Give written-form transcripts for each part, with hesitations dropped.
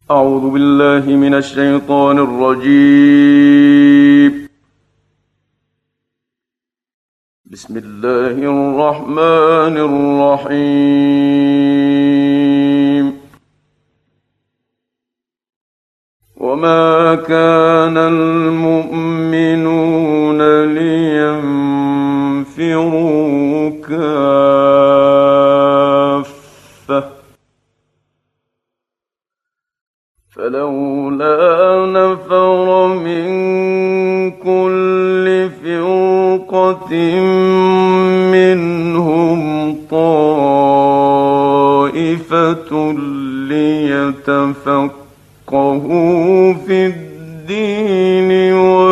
أعوذ بالله من الشيطان الرجيم. بسم الله الرحمن الرحيم. وما كان المؤمنون لينفروا كافة فلولا نفر من كل فرقة منهم طائفة ليتفقهوا في الدين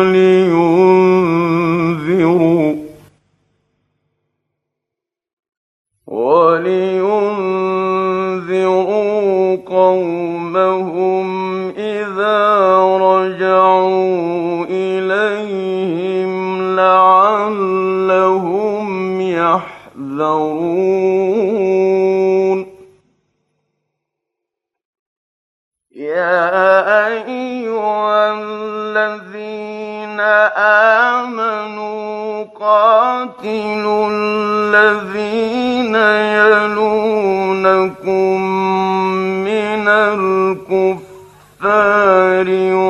ولينذروا قومهم إذا رجعوا إليهم لعلهم يحذرون. يا أيها الذين آمنوا قاتلوا الذين يلونكم من الكفار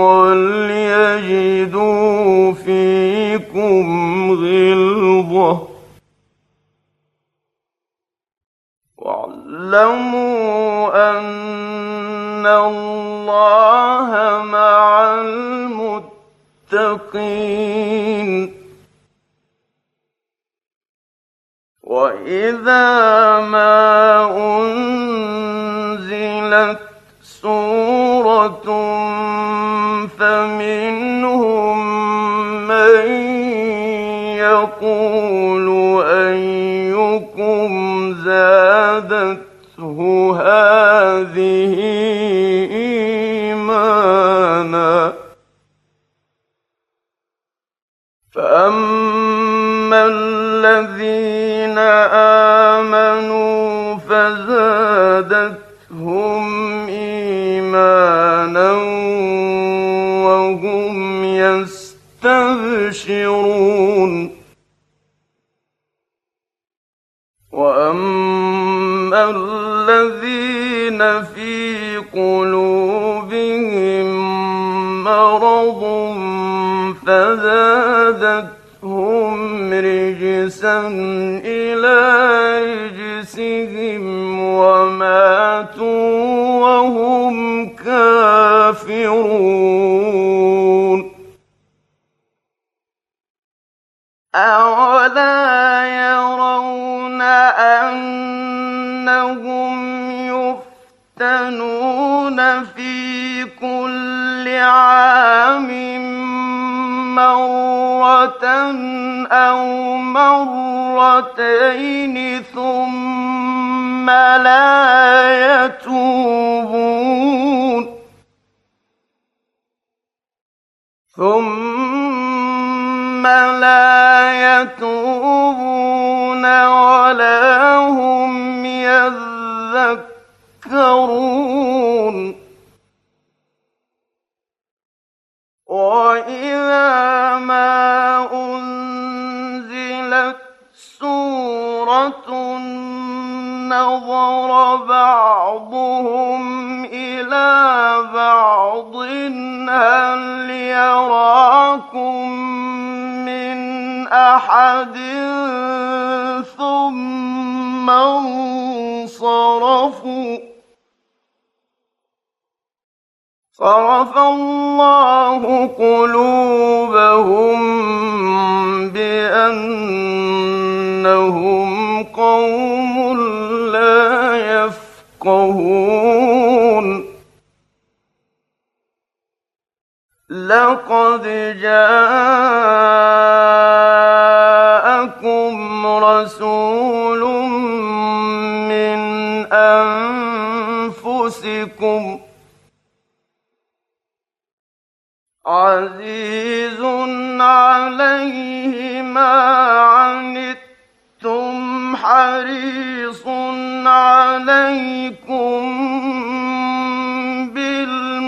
وليجدوا فيكم غلظة واعلموا أن الله مع المتقين. وإذا ما أنزلت سورة فمنهم من يقول أيكم زادته هذه إيمانا فأما الذين آمنوا فزادتهم إيمانا وهم يستبشرون. وأما الذين في قلوبهم مرض فزادتهم رجسا إلى رجسهم وماتوا وهم كافرون. أولا يرون أنهم يفتنون في كل عام مرة أو مرتين ثم لا يتوبون ولا هم يذكرون. وإذا ما أنزلت سورة نظر بعضهم إلى بعض هل يراكم من أحد ثم انصرفوا. صرف الله قلوبهم بأنهم قوم لا يفقهون. لقد جاءكم رسول من أنفسكم عزيز عليه ما عنتم حريص عليكم بالمؤمنين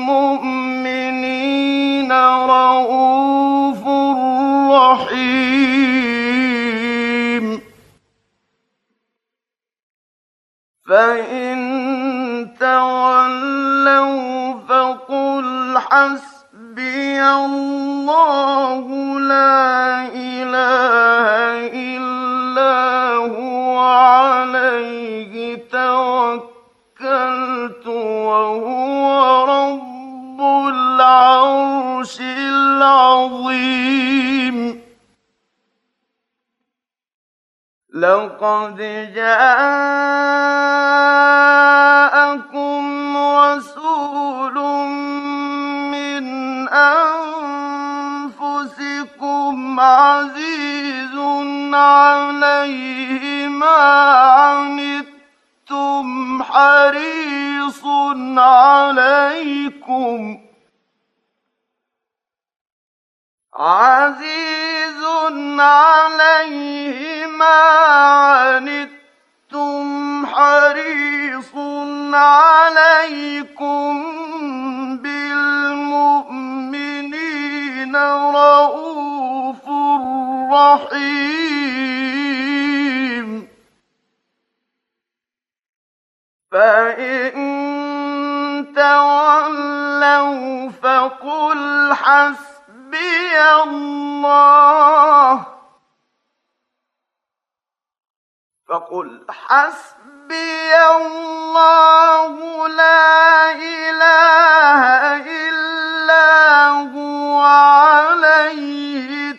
حسبي الله لا إله إلا هو عليه توكلت وهو رب العرش العظيم لقد جاءكم رسول من أنفسكم عزيز عليه ما عنتم حريص عليه ما عنتم حريص عليكم بالمؤمنين رءوف رحيم فإن تولوا فقل حسبي الله لا إله إلا هو عليه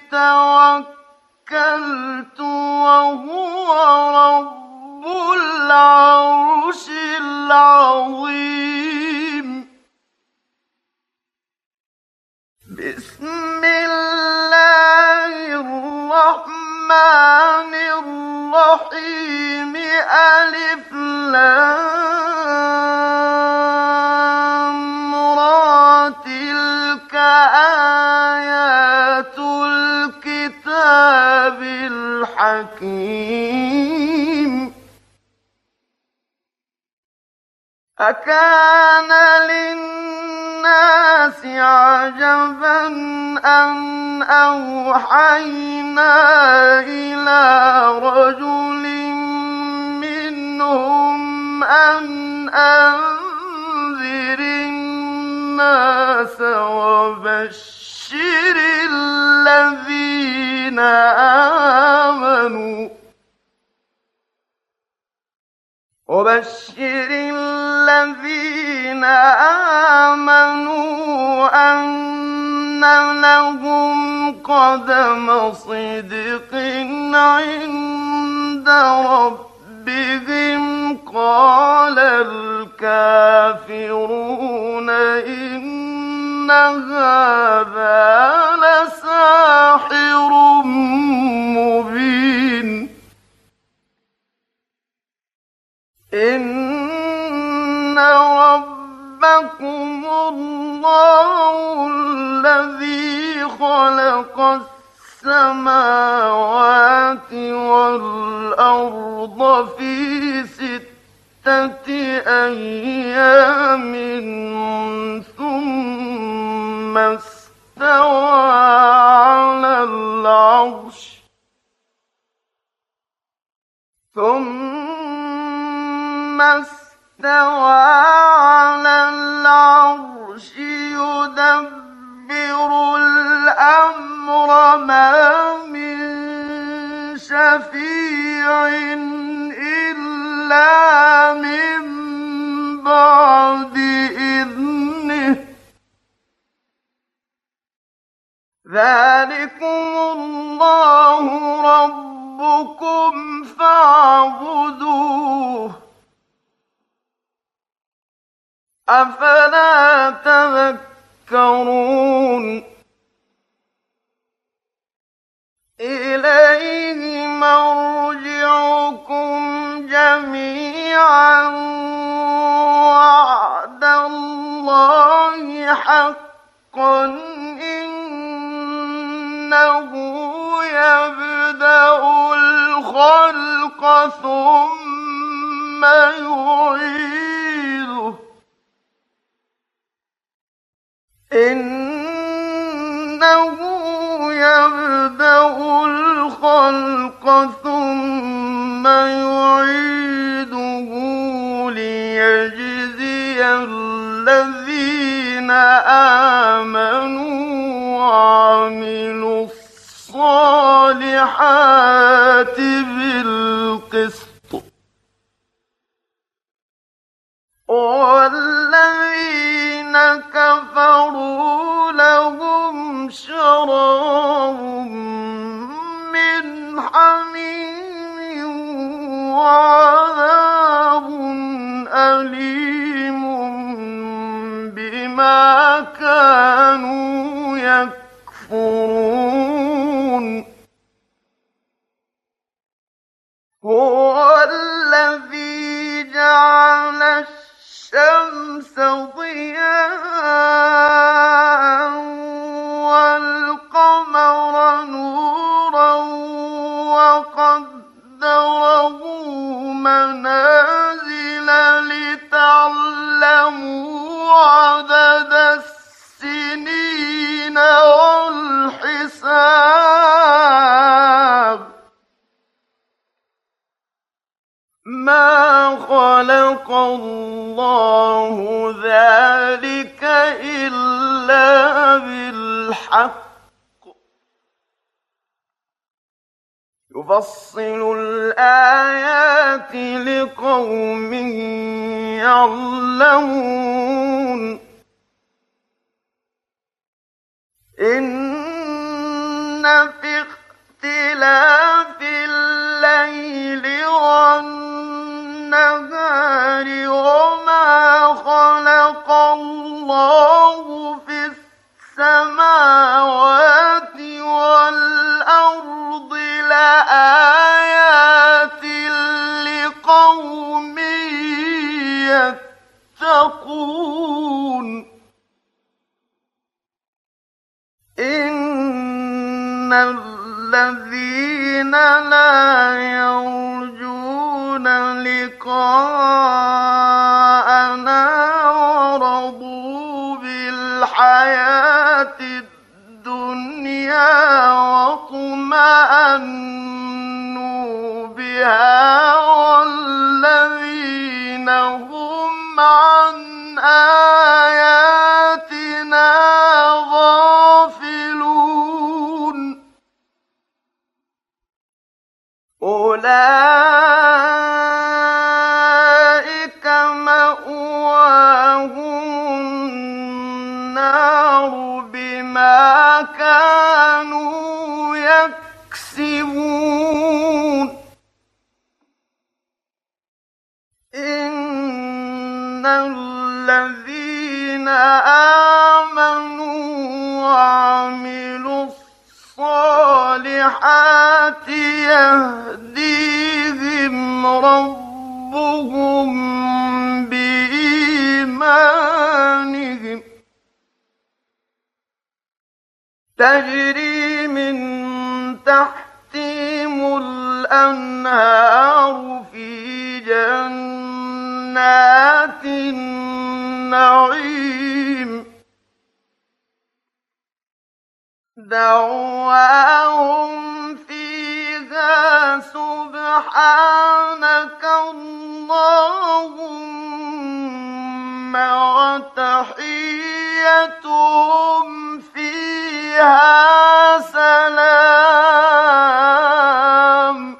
توكلت وهو رب العرش العظيم بسم الله الرحمن الرحيم ألف لام را تلك آيات الكتاب الحكيم أكان للناس عجبا أن أوحينا إلى رجل منهم أن أنذر الناس وبشر الذين آمنوا أن لهم قدم صدق عند ربهم قال الكافرون إن هذا لساحر مبين إن ربكم الله الذي خلق السماوات والأرض في 6 أيام ثم استوى على العرش يدبر الأمر ما من شفيع إلا من بعد إذنه ذلكم الله ربكم فاعبدوه أفلا تذكرون إليه مرجعكم جميعا وعد الله حقا إنه يبدأ الخلق ثم يعيده إنه يبدأ الخلق ثم يعيده ليجزي الذين آمنوا وعملوا الصالحات بالقسط والذين كفروا لهم شراب من حميم وعذاب أليم بما كانوا يكفرون هو الذي جعل الشمس ضياء والقمر نورا وقدره منازل لتعلموا عدد السنين والحساب ما خلق الله ذلك إلا بالحق يفصل الآيات لقوم يعلمون إن في اختلاف الليل والنهار وما خلق الله في السماوات والأرض لآيات لقوم يتقون إن الذين لا يرجون لقاءنا ورضوا بالحياة الدنيا واطمأنوا بها والذين هم عن آياتنا غافلون أولئك مأواهم النار بما كانوا يكسبون إن الذين آمنوا وعملوا الصالحات يهديهم ربهم بإيمانهم تجري من تحتهم الأنهار في جنات النعيم دعواهم فيها سبحانك اللهم وتحيتهم فيها سلام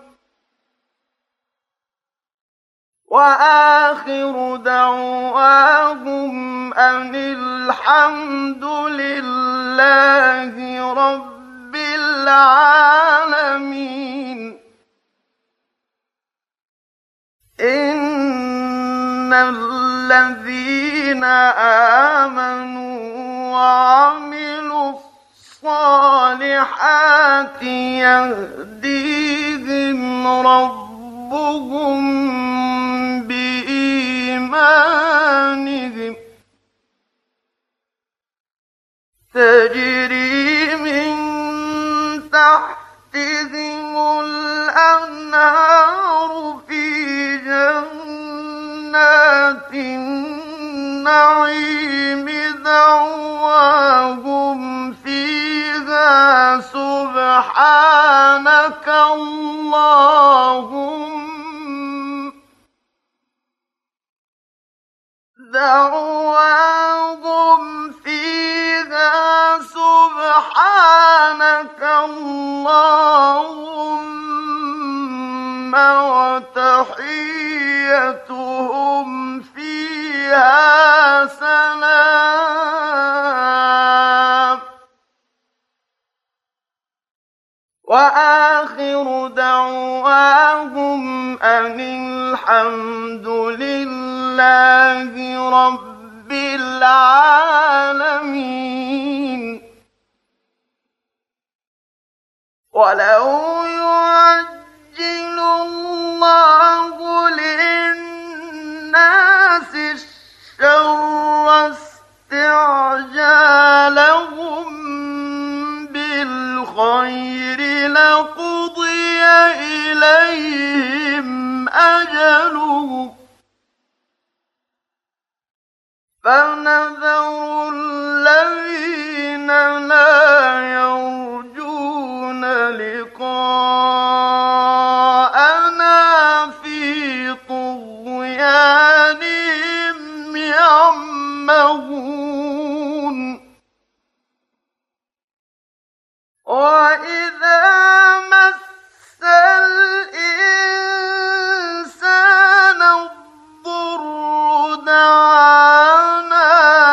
وآخر دعواهم أن الحمد لله رب العالمين إن الذين آمنوا وعملوا الصالحات يهديهم ربهم بإيمانهم تجري من تحتهم الأنهار في جنات النعيم دعواهم فيها سبحانك اللهم دعواهم وآخر دعواهم أن الحمد لله رب العالمين. ولو يعجل الله للناس الشر استعجالهم بالخير لقضي إليهم أجلهم فنذر الذين لا يرجون لقاءنا في طغيانهم يعمهون. وإذا مس الإنسان الضر دعانا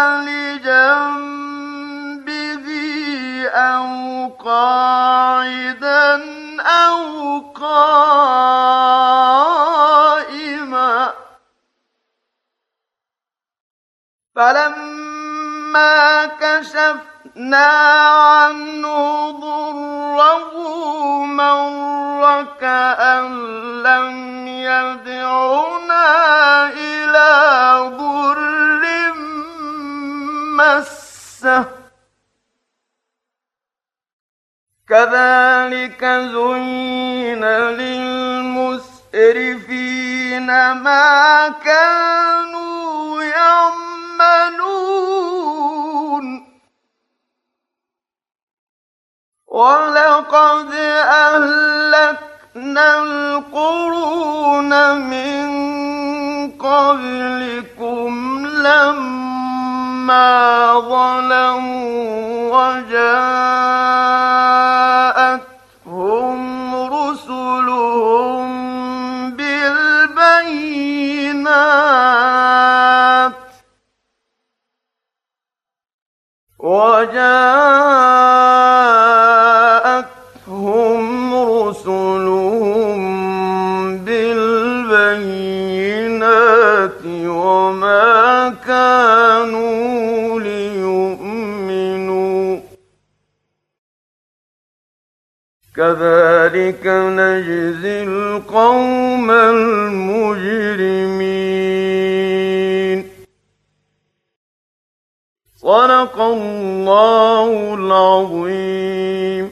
لجنبه أو قاعدا أو قائما فلما كشفنا عنه ضره مر كأن لم يدعنا إلى ضر مسه كذلك زين للمسرفين ما كانوا يعملون. ولقد أهلكنا القرون من قبلكم لما ظلموا وجاءتهم رسلهم بالبينات وما كانوا ليؤمنوا كذلك نجزي القوم المجرمين. صدق الله العظيم.